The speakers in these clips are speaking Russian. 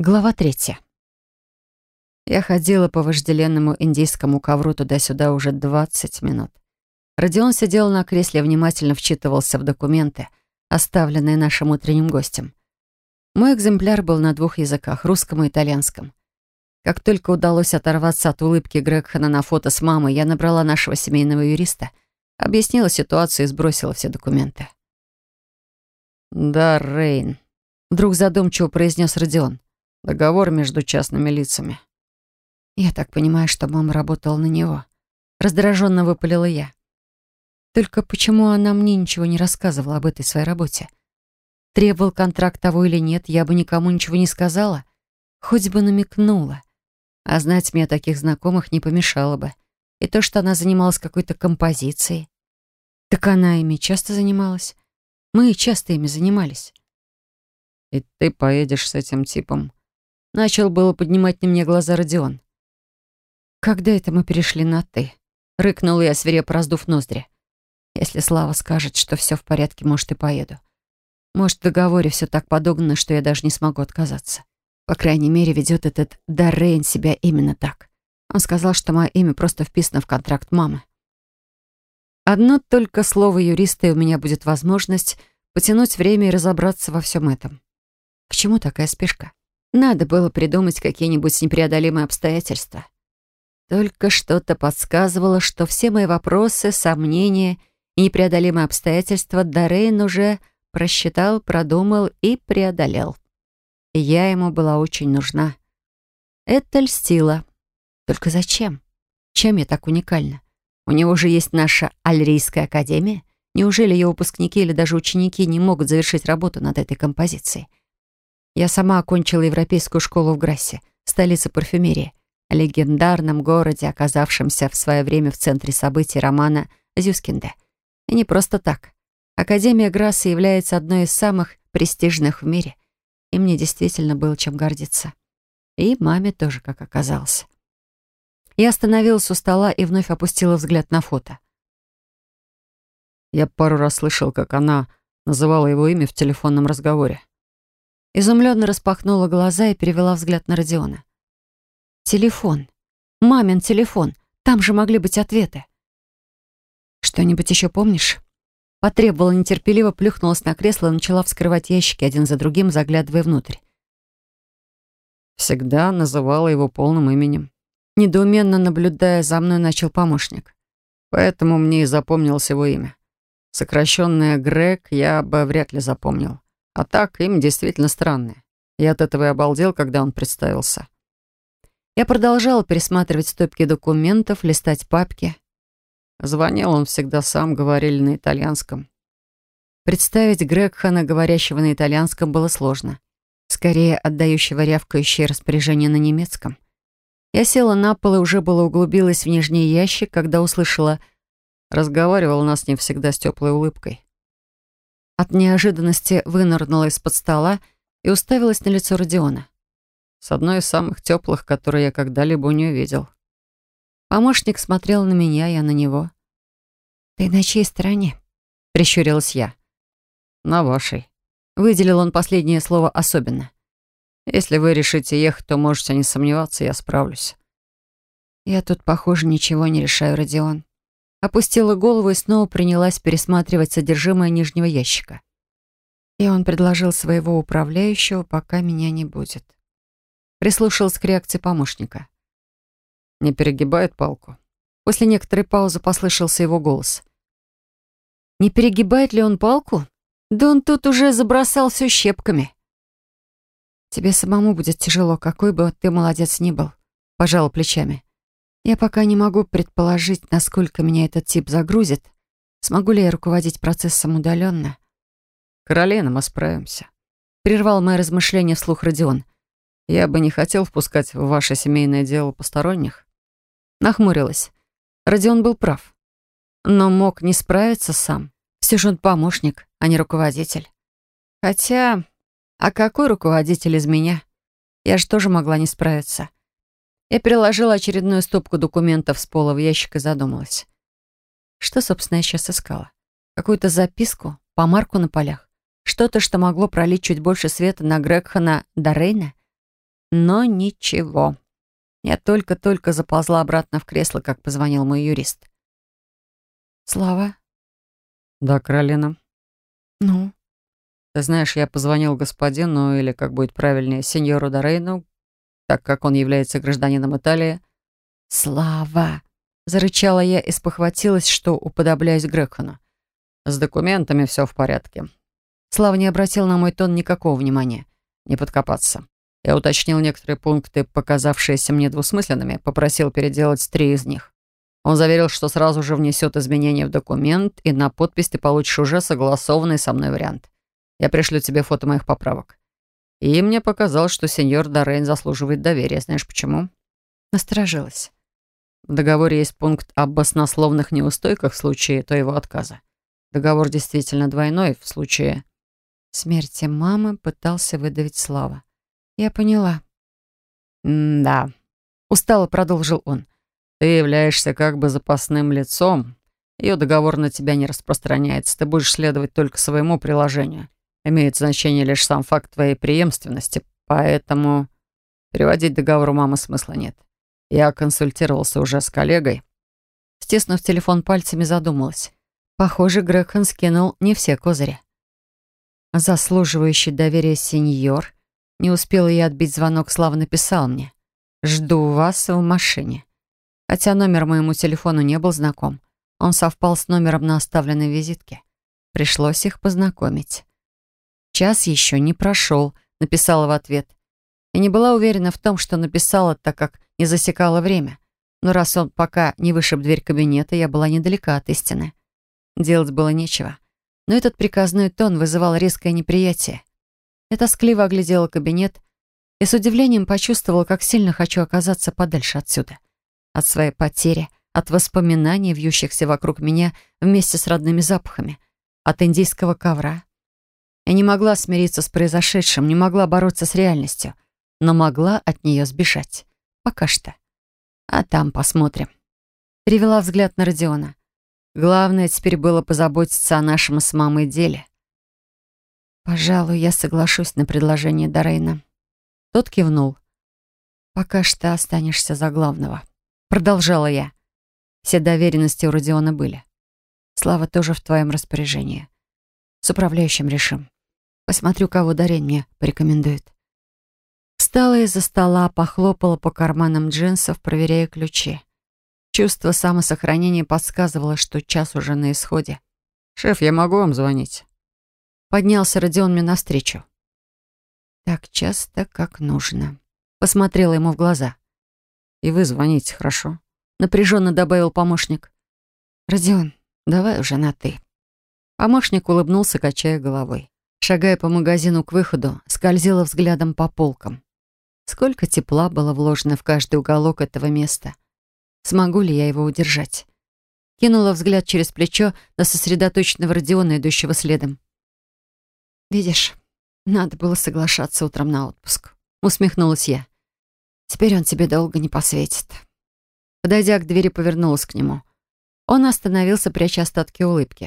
Глава 3. Я ходила по вожделенному индийскому ковру туда-сюда уже 20 минут. Родион сидел на кресле и внимательно вчитывался в документы, оставленные нашим утренним гостем. Мой экземпляр был на 2 языках — русском и итальянском. Как только удалось оторваться от улыбки Грегхана на фото с мамой, я набрала нашего семейного юриста, объяснила ситуацию и сбросила все документы. «Да, Рейн», — вдруг задумчиво произнес Родион. «Договор между частными лицами». Я так понимаю, что мама работала на него. Раздраженно выпалила я. Только почему она мне ничего не рассказывала об этой своей работе? Требовал контракт того или нет, я бы никому ничего не сказала. Хоть бы намекнула. А знать мне таких знакомых не помешало бы. И то, что она занималась какой-то композицией. Так она ими часто занималась. Мы часто ими занимались. «И ты поедешь с этим типом?» Начал было поднимать на меня глаза Родион. «Когда это мы перешли на «ты»?» Рыкнула я, свирепо раздув ноздри. «Если Слава скажет, что все в порядке, может, и поеду. Может, в договоре все так подогнано, что я даже не смогу отказаться. По крайней мере, ведет этот Даррейн себя именно так. Он сказал, что мое имя просто вписано в контракт мамы. Одно только слово юриста, и у меня будет возможность потянуть время и разобраться во всем этом. К чему такая спешка? Надо было придумать какие-нибудь непреодолимые обстоятельства. Только что-то подсказывало, что все мои вопросы, сомнения и непреодолимые обстоятельства Даррейн уже просчитал, продумал и преодолел. И я ему была очень нужна. Это льстило. Только зачем? Чем я так уникальна? У него же есть наша Альрийская академия. Неужели ее выпускники или даже ученики не могут завершить работу над этой композицией? Я сама окончила европейскую школу в Грассе, столице парфюмерии, легендарном городе, оказавшемся в свое время в центре событий романа Зюскинде. И не просто так. Академия Грасса является одной из самых престижных в мире, и мне действительно было чем гордиться. И маме тоже, как оказалось. Я остановилась у стола и вновь опустила взгляд на фото. Я пару раз слышал, как она называла его имя в телефонном разговоре. Изумленно распахнула глаза и перевела взгляд на Родиона. Телефон. Мамин телефон. Там же могли быть ответы. «Что-нибудь еще помнишь?» Потребовала нетерпеливо, плюхнулась на кресло и начала вскрывать ящики один за другим, заглядывая внутрь. Всегда называла его полным именем. Недоуменно наблюдая за мной, начал помощник. Поэтому мне и запомнилось его имя. Сокращенное Грег я бы вряд ли запомнил. А так, имя действительно странное. Я от этого и обалдел, когда он представился. Я продолжала пересматривать стопки документов, листать папки. Звонил он всегда сам, говорили на итальянском. Представить Грегхана, говорящего на итальянском, было сложно. Скорее, отдающего рявкающее распоряжение на немецком. Я села на пол и уже было углубилась в нижний ящик, когда услышала: разговаривал у нас не всегда с теплой улыбкой. От неожиданности вынырнула из-под стола и уставилась на лицо Родиона. С одной из самых теплых, которые я когда-либо у нее видел. Помощник смотрел на меня, я на него. «Ты на чьей стороне?» — прищурилась я. «На вашей». Выделил он последнее слово особенно. «Если вы решите ехать, то можете не сомневаться, я справлюсь». Я тут, похоже, ничего не решаю, Родион. Опустила голову и снова принялась пересматривать содержимое нижнего ящика. И он предложил своего управляющего, пока меня не будет. Прислушалась к реакции помощника. «Не перегибает палку?» После некоторой паузы послышался его голос. «Не перегибает ли он палку? Да он тут уже забросал все щепками». «Тебе самому будет тяжело, какой бы ты молодец ни был», — пожала плечами. «Я пока не могу предположить, насколько меня этот тип загрузит. Смогу ли я руководить процессом удаленно?» «Каролина, мы справимся», — прервал мои размышления вслух Родион. «Я бы не хотел впускать в ваше семейное дело посторонних». Нахмурилась. Родион был прав. Но мог не справиться сам. Все же он помощник, а не руководитель. Хотя, а какой руководитель из меня? Я же тоже могла не справиться. Я переложила очередную стопку документов с пола в ящик и задумалась. Что, собственно, я сейчас искала? Какую-то записку, помарку на полях? Что-то, что могло пролить чуть больше света на Грегхана Даррейна? Но ничего. Я только-только заползла обратно в кресло, как позвонил мой юрист. «Слава?» «Да, Каролина». «Ну?» «Ты знаешь, я позвонил господину, или, как будет правильнее, сеньору Дорейну, так как он является гражданином Италии». «Слава!» — зарычала я и спохватилась, что уподобляюсь Грехану. «С документами все в порядке». Слава не обратил на мой тон никакого внимания. Не подкопаться. Я уточнил некоторые пункты, показавшиеся мне двусмысленными, попросил переделать 3 из них. Он заверил, что сразу же внесет изменения в документ, и на подпись ты получишь уже согласованный со мной вариант. Я пришлю тебе фото моих поправок. И мне показалось, что сеньор Дорейн заслуживает доверия. Знаешь почему? Насторожилась. В договоре есть пункт об баснословных неустойках в случае твоего отказа. Договор действительно двойной в случае смерти мамы, пытался выдавить Слава. Я поняла. «Да», — устало продолжил он. «Ты являешься как бы запасным лицом. Ее договор на тебя не распространяется. Ты будешь следовать только своему приложению. Имеет значение лишь сам факт твоей преемственности, поэтому переводить договор у мамы смысла нет. Я консультировался уже с коллегой». Стиснув телефон пальцами, задумалась. Похоже, Грегхан скинул не все козыри. Заслуживающий доверия сеньор. Не успела я отбить звонок, Слава написал мне: «Жду вас в машине». Хотя номер моему телефону не был знаком. Он совпал с номером на оставленной визитке. Пришлось их познакомить. «Час еще не прошел», — написала в ответ. И не была уверена в том, что написала, так как не засекала время. Но раз он пока не вышиб дверь кабинета, я была недалека от истины. Делать было нечего. Но этот приказной тон вызывал резкое неприятие. Я тоскливо оглядела кабинет и с удивлением почувствовала, как сильно хочу оказаться подальше отсюда. От своей потери, от воспоминаний, вьющихся вокруг меня вместе с родными запахами, от индийского ковра. Я не могла смириться с произошедшим, не могла бороться с реальностью, но могла от нее сбежать. Пока что. А там посмотрим. Перевела взгляд на Родиона. Главное теперь было позаботиться о нашем с мамой деле. «Пожалуй, я соглашусь на предложение Дорейна». Тот кивнул. «Пока что останешься за главного», — продолжала я. Все доверенности у Родиона были. Слава тоже в твоем распоряжении. С управляющим решим. Посмотрю, кого Дорейн мне порекомендует. Встала из-за стола, похлопала по карманам джинсов, проверяя ключи. Чувство самосохранения подсказывало, что час уже на исходе. «Шеф, я могу вам звонить?» Поднялся Родион мне навстречу. «Так часто, как нужно». Посмотрела ему в глаза. «И вы звоните, хорошо?» Напряженно добавил помощник. «Родион, давай уже на «ты». Помощник улыбнулся, качая головой. Шагая по магазину к выходу, скользила взглядом по полкам. Сколько тепла было вложено в каждый уголок этого места. Смогу ли я его удержать? Кинула взгляд через плечо на сосредоточенного Родиона, идущего следом. «Видишь, надо было соглашаться утром на отпуск», — усмехнулась я. «Теперь он тебе долго не посветит». Подойдя к двери, повернулась к нему. Он остановился, пряча остатки улыбки.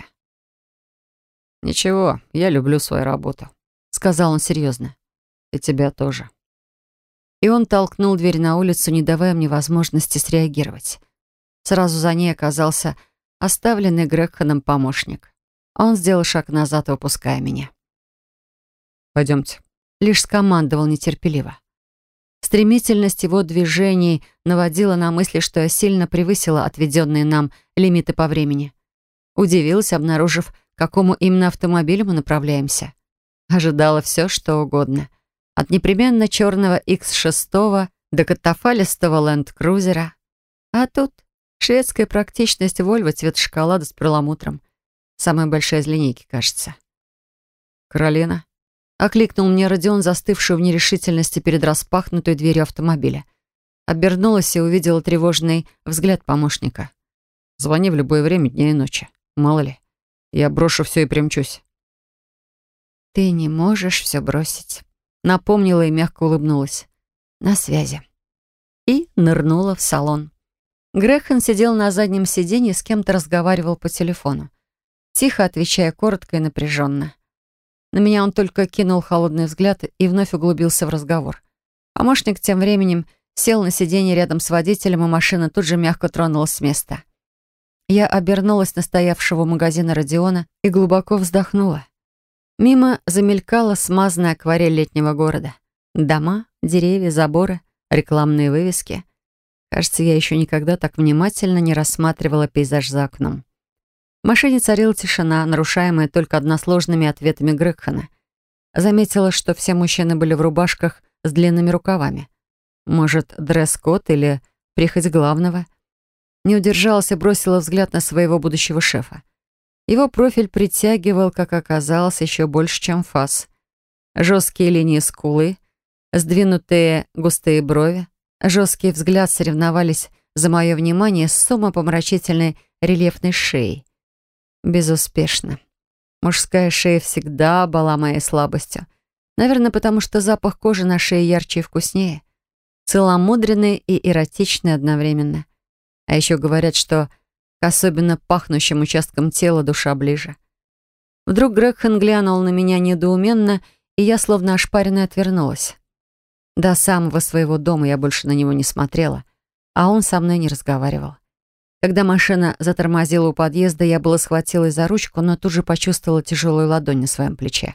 «Ничего, я люблю свою работу», — сказал он серьезно. «И тебя тоже». И он толкнул дверь на улицу, не давая мне возможности среагировать. Сразу за ней оказался оставленный Грегханом помощник. Он сделал шаг назад, выпуская меня. «Пойдемте», — лишь скомандовал нетерпеливо. Стремительность его движений наводила на мысли, что я сильно превысила отведенные нам лимиты по времени. Удивилась, обнаружив, к какому именно автомобилю мы направляемся. Ожидала все, что угодно. От непременно черного X6 до катафалистого ленд-крузера. А тут шведская практичность Вольво цвета шоколада с перламутром. Самая большая из линейки, кажется. «Каролина?» — окликнул мне Родион, застывшую в нерешительности перед распахнутой дверью автомобиля. Обернулась и увидела тревожный взгляд помощника. «Звони в любое время дня и ночи. Мало ли. Я брошу все и примчусь». «Ты не можешь все бросить», — напомнила и мягко улыбнулась. «На связи». И нырнула в салон. Грегхан сидел на заднем сиденье и с кем-то разговаривал по телефону, тихо отвечая коротко и напряженно. На меня он только кинул холодный взгляд и вновь углубился в разговор. Помощник тем временем сел на сиденье рядом с водителем, и машина тут же мягко тронулась с места. Я обернулась на стоявшего у магазина Родиона и глубоко вздохнула. Мимо замелькала смазанная акварель летнего города. Дома, деревья, заборы, рекламные вывески. Кажется, я еще никогда так внимательно не рассматривала пейзаж за окном. В машине царила тишина, нарушаемая только односложными ответами Грегхана. Заметила, что все мужчины были в рубашках с длинными рукавами. Может, дресс-код или прихоть главного? Не удержалась и бросила взгляд на своего будущего шефа. Его профиль притягивал, как оказалось, еще больше, чем фас. Жесткие линии скулы, сдвинутые густые брови, жесткий взгляд соревновались за мое внимание с умопомрачительной рельефной шеей. Безуспешно. Мужская шея всегда была моей слабостью. Наверное, потому что запах кожи на шее ярче и вкуснее. Целомудренный и эротичный одновременно. А еще говорят, что к особенно пахнущим участкам тела душа ближе. Вдруг Грегхан глянул на меня недоуменно, и я, словно ошпаренная, отвернулась. До самого своего дома я больше на него не смотрела, а он со мной не разговаривал. Когда машина затормозила у подъезда, я было схватилась за ручку, но тут же почувствовала тяжелую ладонь на своем плече.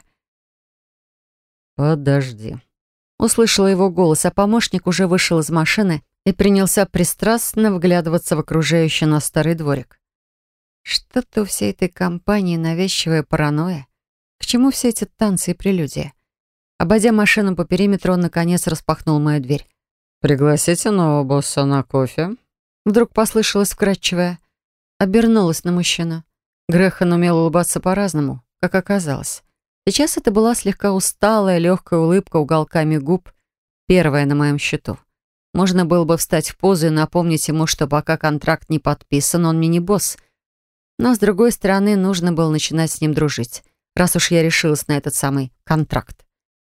«Подожди». Услышала его голос, а помощник уже вышел из машины и принялся пристрастно вглядываться в окружающий нас старый дворик. Что-то у всей этой компании навязчивая паранойя. К чему все эти танцы и прелюдии? Обойдя машину по периметру, он, наконец, распахнул мою дверь. «Пригласите нового босса на кофе?» Вдруг послышалось вкрадчивое. Обернулась на мужчину. Грегхан умел улыбаться по-разному, как оказалось. Сейчас это была слегка усталая, легкая улыбка уголками губ, первая на моем счету. Можно было бы встать в позу и напомнить ему, что пока контракт не подписан, он мне не босс. Но, с другой стороны, нужно было начинать с ним дружить, раз уж я решилась на этот самый контракт.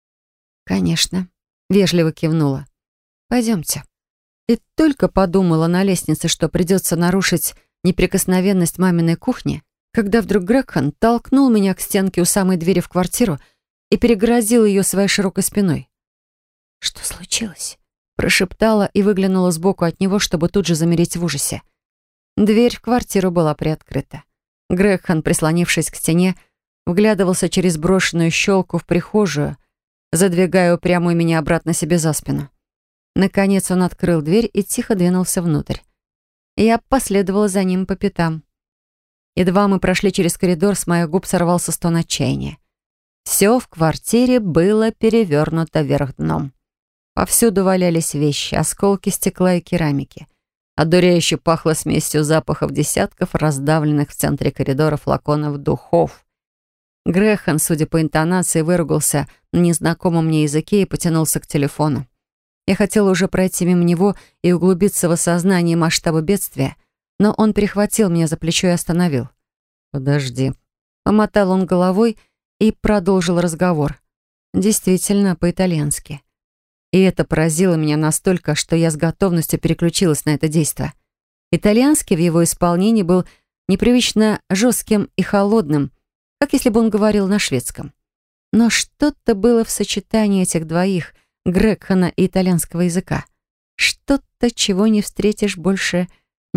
«Конечно», — вежливо кивнула. «Пойдемте». И только подумала на лестнице, что придется нарушить неприкосновенность маминой кухни, когда вдруг Грегхан толкнул меня к стенке у самой двери в квартиру и перегородил ее своей широкой спиной. «Что случилось?» — прошептала и выглянула сбоку от него, чтобы тут же замереть в ужасе. Дверь в квартиру была приоткрыта. Грегхан, прислонившись к стене, вглядывался через брошенную щелку в прихожую, задвигая упрямую меня обратно себе за спину. Наконец он открыл дверь и тихо двинулся внутрь. Я последовала за ним по пятам. Едва мы прошли через коридор, с моих губ сорвался стон отчаяния. Все в квартире было перевернуто вверх дном. Повсюду валялись вещи, осколки стекла и керамики. Одуряюще пахло смесью запахов десятков раздавленных в центре коридора флаконов духов. Грегхан, судя по интонации, выругался на незнакомом мне языке и потянулся к телефону. Я хотела уже пройти мимо него и углубиться в осознание масштаба бедствия, но он перехватил меня за плечо и остановил. «Подожди». Помотал он головой и продолжил разговор. Действительно, по-итальянски. И это поразило меня настолько, что я с готовностью переключилась на это действо. Итальянский в его исполнении был непривычно жестким и холодным, как если бы он говорил на шведском. Но что-то было в сочетании этих двоих, Грегхана и итальянского языка. Что-то, чего не встретишь больше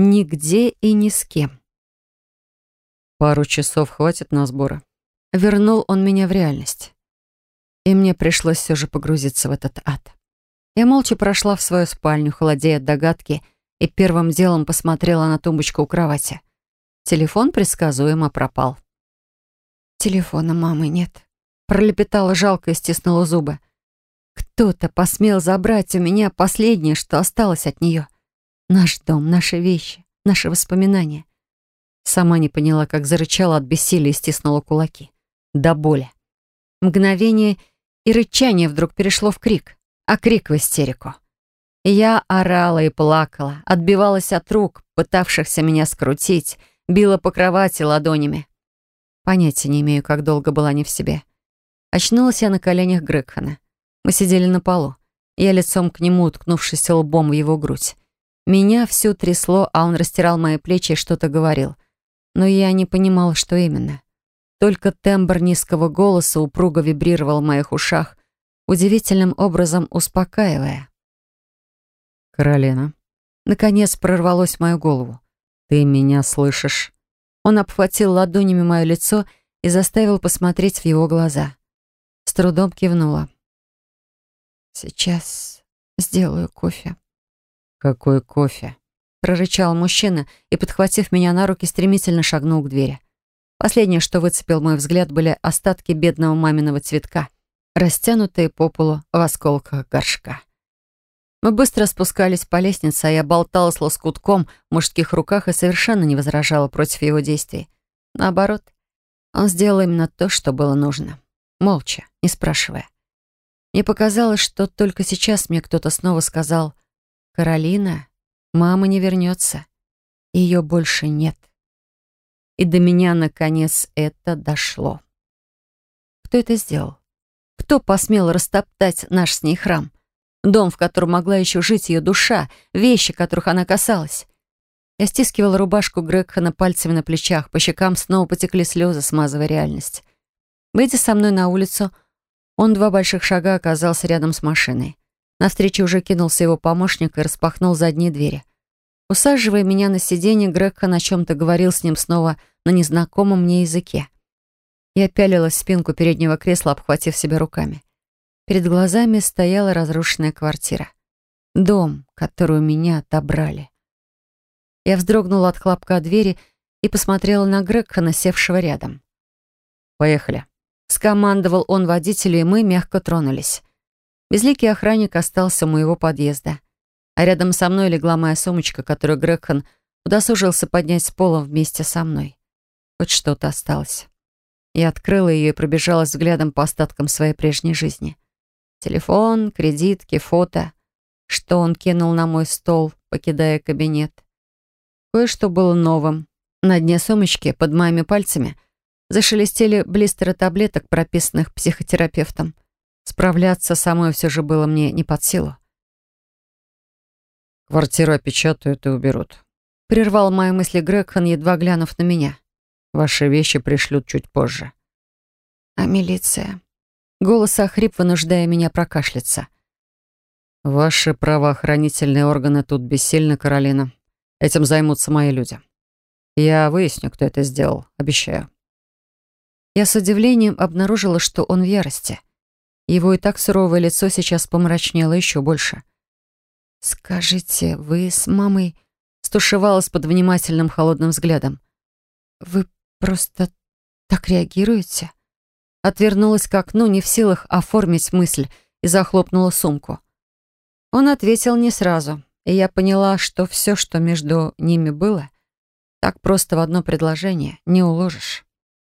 нигде и ни с кем. «Пару часов хватит на сборы». Вернул он меня в реальность. И мне пришлось все же погрузиться в этот ад. Я молча прошла в свою спальню, холодея от догадки, и первым делом посмотрела на тумбочку у кровати. Телефон предсказуемо пропал. «Телефона мамы нет», — пролепетала жалко и стиснула зубы. «Кто-то посмел забрать у меня последнее, что осталось от нее. Наш дом, наши вещи, наши воспоминания». Сама не поняла, как зарычала от бессилия и стиснула кулаки. До боли. Мгновение, и рычание вдруг перешло в крик, а крик в истерику. Я орала и плакала, отбивалась от рук, пытавшихся меня скрутить, била по кровати ладонями. Понятия не имею, как долго была не в себе. Очнулась я на коленях Грегхана. Мы сидели на полу. Я лицом к нему, уткнувшись лбом в его грудь. Меня всю трясло, а он растирал мои плечи и что-то говорил. Но я не понимала, что именно. Только тембр низкого голоса упруго вибрировал в моих ушах, удивительным образом успокаивая. «Каролина», Наконец прорвалось в мою голову. «ты меня слышишь?» Он обхватил ладонями мое лицо и заставил посмотреть в его глаза. С трудом кивнула. «Сейчас сделаю кофе». «Какой кофе?» Прорычал мужчина и, подхватив меня на руки, стремительно шагнул к двери. Последнее, что выцепил мой взгляд, были остатки бедного маминого цветка, растянутые по полу в осколках горшка. Мы быстро спускались по лестнице, а я болталась лоскутком в мужских руках и совершенно не возражала против его действий. Наоборот, он сделал именно то, что было нужно. Молча, не спрашивая. Мне показалось, что только сейчас мне кто-то снова сказал: «Каролина, мама не вернется. Ее больше нет». И до меня, наконец, это дошло. Кто это сделал? Кто посмел растоптать наш с ней храм? Дом, в котором могла еще жить ее душа, вещи, которых она касалась. Я стискивала рубашку Грегхана пальцами на плечах, по щекам снова потекли слезы, смазывая реальность. Выйдя со мной на улицу, он 2 больших шага оказался рядом с машиной. Навстречу уже кинулся его помощник и распахнул задние двери. Усаживая меня на сиденье, Грегхан о чем-то говорил с ним снова на незнакомом мне языке. Я пялилась в спинку переднего кресла, обхватив себя руками. Перед глазами стояла разрушенная квартира. Дом, который у меня отобрали. Я вздрогнула от хлопка двери и посмотрела на Грегхана, севшего рядом. «Поехали», — скомандовал он водителю, и мы мягко тронулись. Безликий охранник остался у моего подъезда, а рядом со мной легла моя сумочка, которую Грегхан удосужился поднять с пола вместе со мной. Хоть что-то осталось. Я открыла ее и пробежалась взглядом по остаткам своей прежней жизни. Телефон, кредитки, фото. Что он кинул на мой стол, покидая кабинет. Кое-что было новым. На дне сумочки, под моими пальцами, зашелестели блистеры таблеток, прописанных психотерапевтом. Справляться самой все же было мне не под силу. «Квартиру опечатают и уберут», — прервал мои мысли Грегхан, едва глянув на меня. «Ваши вещи пришлют чуть позже». «А милиция?» Голос охрип, вынуждая меня прокашляться. «Ваши правоохранительные органы тут бессильны, Каролина. Этим займутся мои люди. Я выясню, кто это сделал, обещаю». Я с удивлением обнаружила, что он в ярости. Его и так суровое лицо сейчас помрачнело еще больше. «Скажите, вы с мамой...» стушевалась под внимательным холодным взглядом. «Вы просто так реагируете?» Отвернулась к окну, не в силах оформить мысль, и захлопнула сумку. Он ответил не сразу, и я поняла, что все, что между ними было, так просто в одно предложение не уложишь.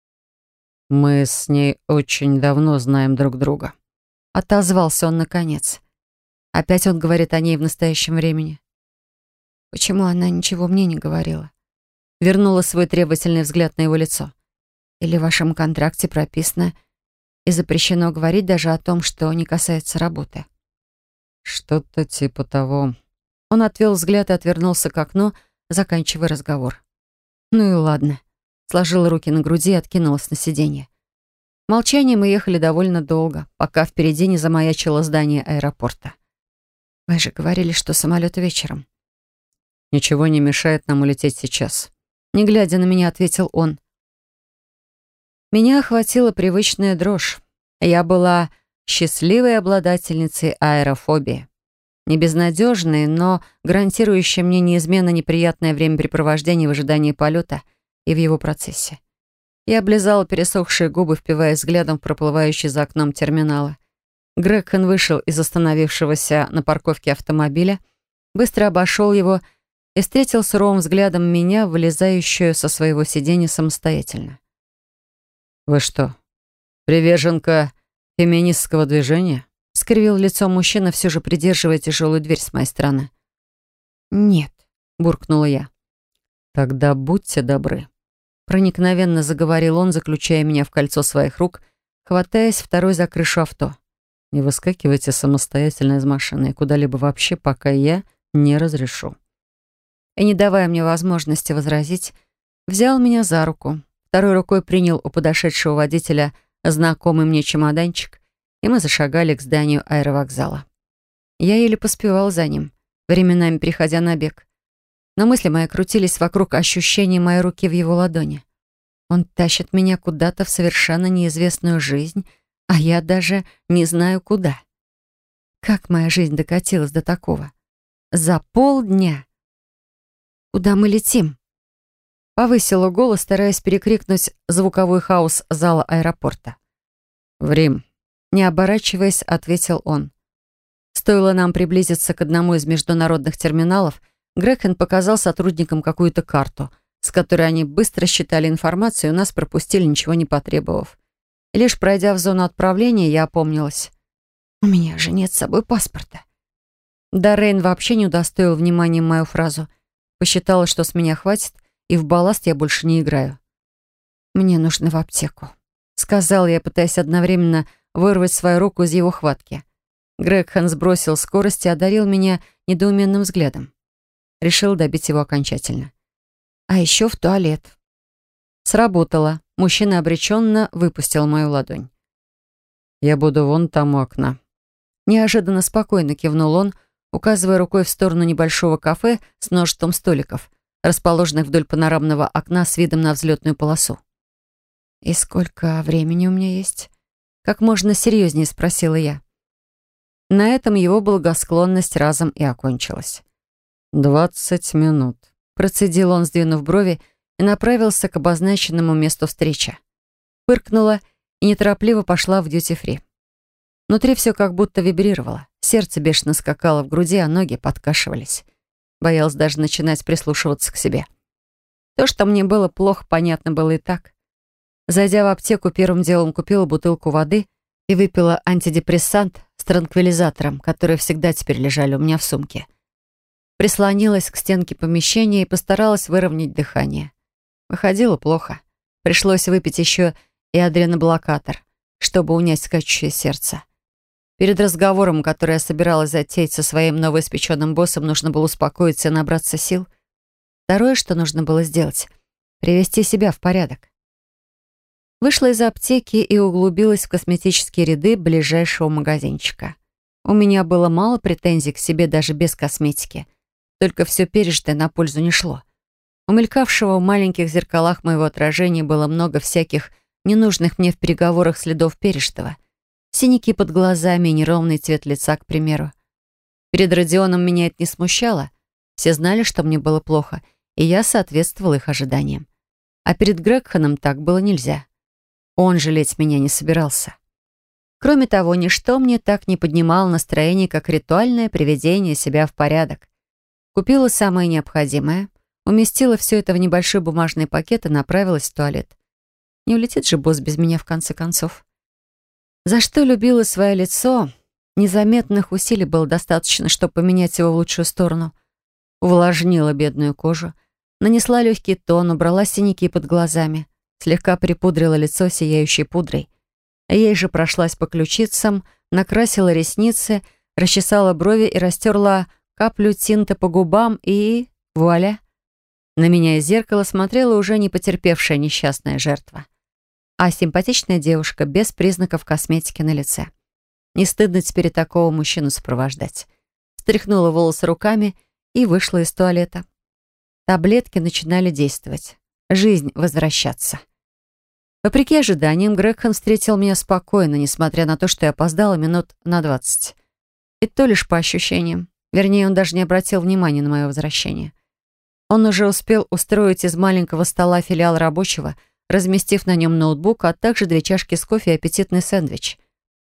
«Мы с ней очень давно знаем друг друга», — отозвался он наконец. Опять он говорит о ней в настоящем времени. Почему она ничего мне не говорила? Вернула свой требовательный взгляд на его лицо. Или в вашем контракте прописано и запрещено говорить даже о том, что не касается работы? «Что-то типа того». Он отвел взгляд и отвернулся к окну, заканчивая разговор. Ну и ладно. Сложила руки на груди и откинулась на сиденье. В молчании мы ехали довольно долго, пока впереди не замаячило здание аэропорта. Вы же говорили, что самолет вечером. «Ничего не мешает нам улететь сейчас», — не глядя на меня, ответил он. Меня охватила привычная дрожь. Я была счастливой обладательницей аэрофобии. Не безнадежной, но гарантирующей мне неизменно неприятное времяпрепровождение в ожидании полета и в его процессе. Я облизала пересохшие губы, впиваясь взглядом в проплывающий за окном терминала. Грегхан вышел из остановившегося на парковке автомобиля, быстро обошел его и встретил суровым взглядом меня, вылезающую со своего сиденья самостоятельно. «Вы что, приверженка феминистского движения?» — скривил лицо мужчина, все же придерживая тяжелую дверь с моей стороны. «Нет», — буркнула я. «Тогда будьте добры», — проникновенно заговорил он, заключая меня в кольцо своих рук, хватаясь второй за крышу авто. «Не выскакивайте самостоятельно из машины и куда-либо вообще, пока я не разрешу». И, не давая мне возможности возразить, взял меня за руку, второй рукой принял у подошедшего водителя знакомый мне чемоданчик и мы зашагали к зданию аэровокзала. Я еле поспевал за ним, временами переходя на бег. Но мысли мои крутились вокруг ощущения моей руки в его ладони. Он тащит меня куда-то в совершенно неизвестную жизнь, а я даже не знаю куда. Как моя жизнь докатилась до такого? За полдня. Куда мы летим? Повысила голос, стараясь перекрикнуть звуковой хаос зала аэропорта. В Рим. Не оборачиваясь, ответил он. Стоило нам приблизиться к одному из международных терминалов, Грегсон показал сотрудникам какую-то карту, с которой они быстро считали информацию, и нас пропустили, ничего не потребовав. И лишь пройдя в зону отправления, я опомнилась. У меня же нет с собой паспорта. Доррейн вообще не удостоил внимания мою фразу. Посчитала, что с меня хватит, и в балласт я больше не играю. «Мне нужно в аптеку», — сказал я, пытаясь одновременно вырвать свою руку из его хватки. Грегсон сбросил скорость и одарил меня недоуменным взглядом. Решил добить его окончательно. «А еще в туалет». Сработало. Мужчина обреченно выпустил мою ладонь. «Я буду вон там у окна». Неожиданно спокойно кивнул он, указывая рукой в сторону небольшого кафе с множеством столиков, расположенных вдоль панорамного окна с видом на взлетную полосу. «И сколько времени у меня есть?» Как можно серьезнее спросила я. На этом его благосклонность разом и окончилась. 20 минут. Процедил он, сдвинув брови, и направился к обозначенному месту встречи. Фыркнула и неторопливо пошла в дьюти-фри. Внутри все как будто вибрировало. Сердце бешено скакало в груди, а ноги подкашивались. Боялась даже начинать прислушиваться к себе. То, что мне было плохо, понятно было и так. Зайдя в аптеку, первым делом купила бутылку воды и выпила антидепрессант с транквилизатором, которые всегда теперь лежали у меня в сумке. Прислонилась к стенке помещения и постаралась выровнять дыхание. Выходило плохо. Пришлось выпить еще и адреноблокатор, чтобы унять скачущее сердце. Перед разговором, который я собиралась затеять со своим новоиспеченным боссом, нужно было успокоиться и набраться сил. Второе, что нужно было сделать — привести себя в порядок. Вышла из аптеки и углубилась в косметические ряды ближайшего магазинчика. У меня было мало претензий к себе даже без косметики. Только все пережитое на пользу не шло. У мелькавшего в маленьких зеркалах моего отражения было много всяких ненужных мне в переговорах следов пережитого. Синяки под глазами и неровный цвет лица, к примеру. Перед Родионом меня это не смущало. Все знали, что мне было плохо, и я соответствовала их ожиданиям. А перед Грегханом так было нельзя. Он жалеть меня не собирался. Кроме того, ничто мне так не поднимало настроение, как ритуальное приведение себя в порядок. Купила самое необходимое, уместила все это в небольшой бумажный пакет и направилась в туалет. Не улетит же босс без меня в конце концов. За что любила свое лицо, незаметных усилий было достаточно, чтобы поменять его в лучшую сторону. Увлажнила бедную кожу, нанесла легкий тон, убрала синяки под глазами, слегка припудрила лицо сияющей пудрой. Ей же прошлась по ключицам, накрасила ресницы, расчесала брови и растерла каплю тинта по губам и... вуаля! На меня из зеркала смотрела уже не потерпевшая несчастная жертва, а симпатичная девушка без признаков косметики на лице. Не стыдно теперь такого мужчину сопровождать. Стряхнула волосы руками и вышла из туалета. Таблетки начинали действовать. Жизнь возвращаться. Вопреки ожиданиям, Грегсон встретил меня спокойно, несмотря на то, что я опоздала минут на 20. И то лишь по ощущениям. Вернее, он даже не обратил внимания на мое возвращение. Он уже успел устроить из маленького стола филиал рабочего, разместив на нем ноутбук, а также 2 чашки с кофе и аппетитный сэндвич.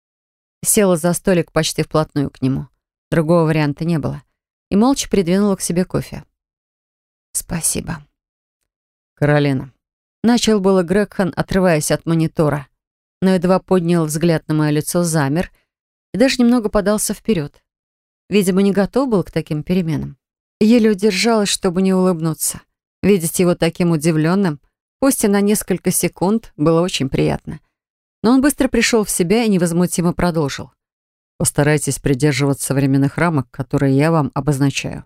Села за столик почти вплотную к нему. Другого варианта не было. И молча придвинула к себе кофе. «Спасибо». «Каролина». Начал было Грегсон, отрываясь от монитора, но едва поднял взгляд на мое лицо, замер и даже немного подался вперед. Видимо, не готов был к таким переменам. Еле удержалась, чтобы не улыбнуться. Видеть его таким удивленным, пусть и на несколько секунд, было очень приятно. Но он быстро пришел в себя и невозмутимо продолжил. «Постарайтесь придерживаться временных рамок, которые я вам обозначаю».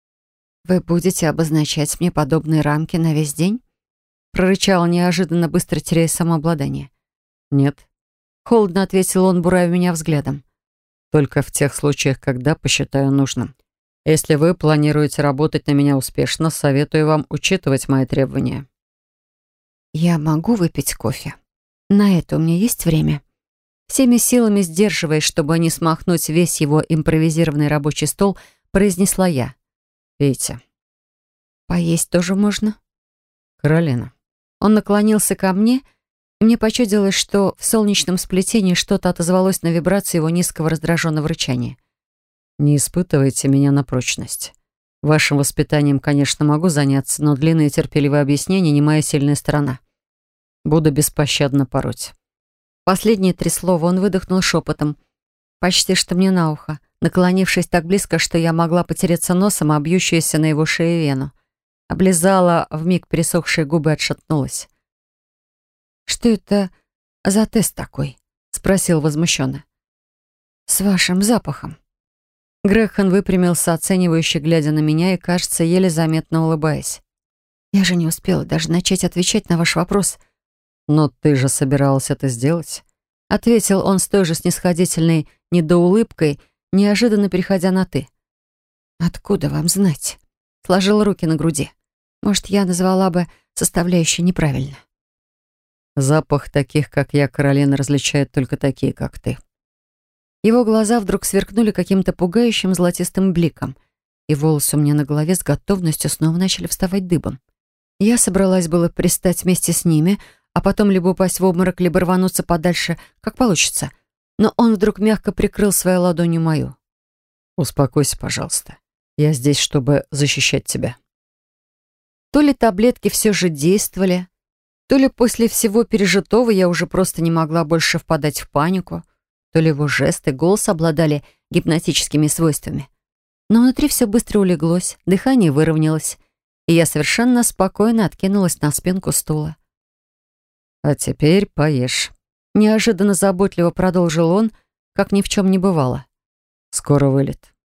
«Вы будете обозначать мне подобные рамки на весь день?» Прорычала неожиданно, быстро теряя самообладание. «Нет». Холодно ответил он, буравя меня взглядом. Только в тех случаях, когда посчитаю нужным. Если вы планируете работать на меня успешно, советую вам учитывать мои требования. Я могу выпить кофе? На это у меня есть время? Всеми силами сдерживаясь, чтобы не смахнуть весь его импровизированный рабочий стол, произнесла я. Пейте. Поесть тоже можно? Каролина. Он наклонился ко мне, и мне почудилось, что в солнечном сплетении что-то отозвалось на вибрацию его низкого раздраженного рычания. Не испытывайте меня на прочность. Вашим воспитанием, конечно, могу заняться, но длинные и терпеливые объяснения не моя сильная сторона. Буду беспощадно пороть. Последние 3 слова он выдохнул шепотом, почти что мне на ухо, наклонившись так близко, что я могла потереться носом, а бьющуюся на его шее вену. Облизала вмиг пересохшие губы и отшатнулась. «Что это за тест такой?» — спросил возмущенно. «С вашим запахом». Грегхан выпрямился, оценивающе глядя на меня и, кажется, еле заметно улыбаясь. «Я же не успела даже начать отвечать на ваш вопрос». «Но ты же собиралась это сделать?» — ответил он с той же снисходительной недоулыбкой, неожиданно переходя на «ты». «Откуда вам знать?» — сложил руки на груди. «Может, я назвала бы составляющие неправильно». «Запах таких, как я, Каролина, различает только такие, как ты». Его глаза вдруг сверкнули каким-то пугающим золотистым бликом, и волосы у меня на голове с готовностью снова начали вставать дыбом. Я собралась было пристать вместе с ними, а потом либо упасть в обморок, либо рвануться подальше, как получится. Но он вдруг мягко прикрыл своей ладонью мою. «Успокойся, пожалуйста. Я здесь, чтобы защищать тебя». То ли таблетки все же действовали, то ли после всего пережитого я уже просто не могла больше впадать в панику, то ли его жесты, голос обладали гипнотическими свойствами. Но внутри все быстро улеглось, дыхание выровнялось, и я совершенно спокойно откинулась на спинку стула. «А теперь поешь». Неожиданно заботливо продолжил он, как ни в чем не бывало. «Скоро вылет».